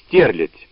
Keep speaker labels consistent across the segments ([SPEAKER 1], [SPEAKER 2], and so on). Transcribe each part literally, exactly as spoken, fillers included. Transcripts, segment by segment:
[SPEAKER 1] Стерлядь.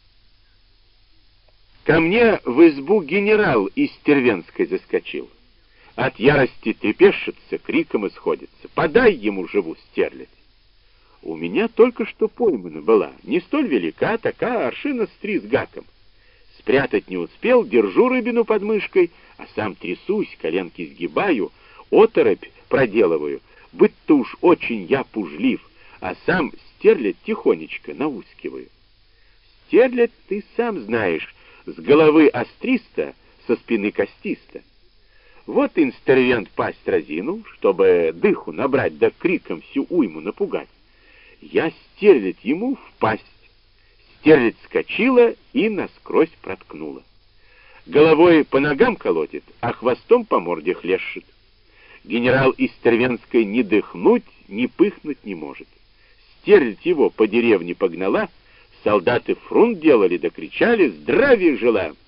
[SPEAKER 1] Ко мне в избу генерал из Тервенской заскочил. От ярости трепещется, криком исходится: «Подай ему живу стерлядь!» У меня только что поймана была, не столь велика, такая аршина с три с гаком. Спрятать не успел, держу рыбину под мышкой, а сам трясусь, коленки сгибаю, оторопь проделываю, быть-то уж очень я пужлив, а сам стерлядь тихонечко наускиваю. Стерлядь, ты сам знаешь, с головы остриста, со спины костиста. Вот инстервент пасть разинул, чтобы дыху набрать, да криком всю уйму напугать. Я стерлядь ему в пасть. Стерлядь скочила и насквозь проткнула. Головой по ногам колотит, а хвостом по морде хлещет. Генерал из Тервенской ни дыхнуть, ни пыхнуть не может. Стерлядь его по деревне погнала, солдаты фрунт делали да кричали: «Здравия желаем!»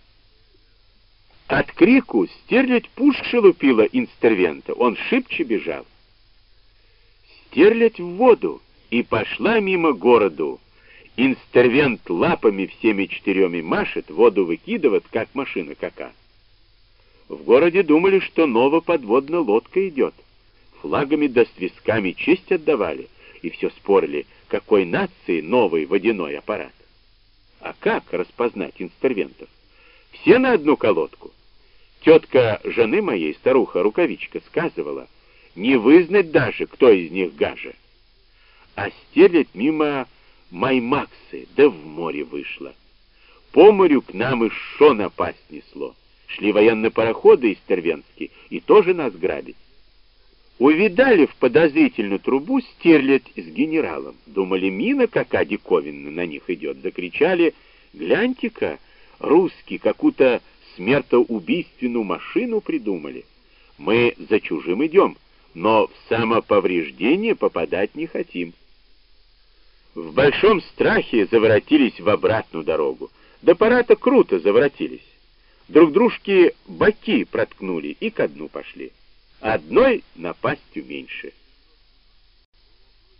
[SPEAKER 1] От крику стерлядь пуще лупила инстервента, он шибче бежал. Стерлядь в воду и пошла мимо городу. Инстервент лапами всеми четыреми машет, воду выкидывает, как машина кака. В городе думали, что новая подводная лодка идет. Флагами да свистками честь отдавали, и все спорили, какой нации новый водяной аппарат. А как распознать инстервентов? Все на одну колодку. Тетка жены моей, старуха-рукавичка, сказывала, не вызнать даже, кто из них гаже. А стерлядь мимо Маймаксы, да в море вышла. По морю к нам и шо напасть несло. Шли военные пароходы из Тервенски и тоже нас грабить. Увидали в подозрительную трубу стерлядь с генералом. Думали, мина какая диковинная на них идет. Закричали: «Гляньте-ка, русские какую-то смертоубийственную машину придумали. Мы за чужим идем, но в самоповреждение попадать не хотим». В большом страхе заворотились в обратную дорогу. Да пора-то круто заворотились. Друг дружке боки проткнули и ко дну пошли. Одной напастью меньше.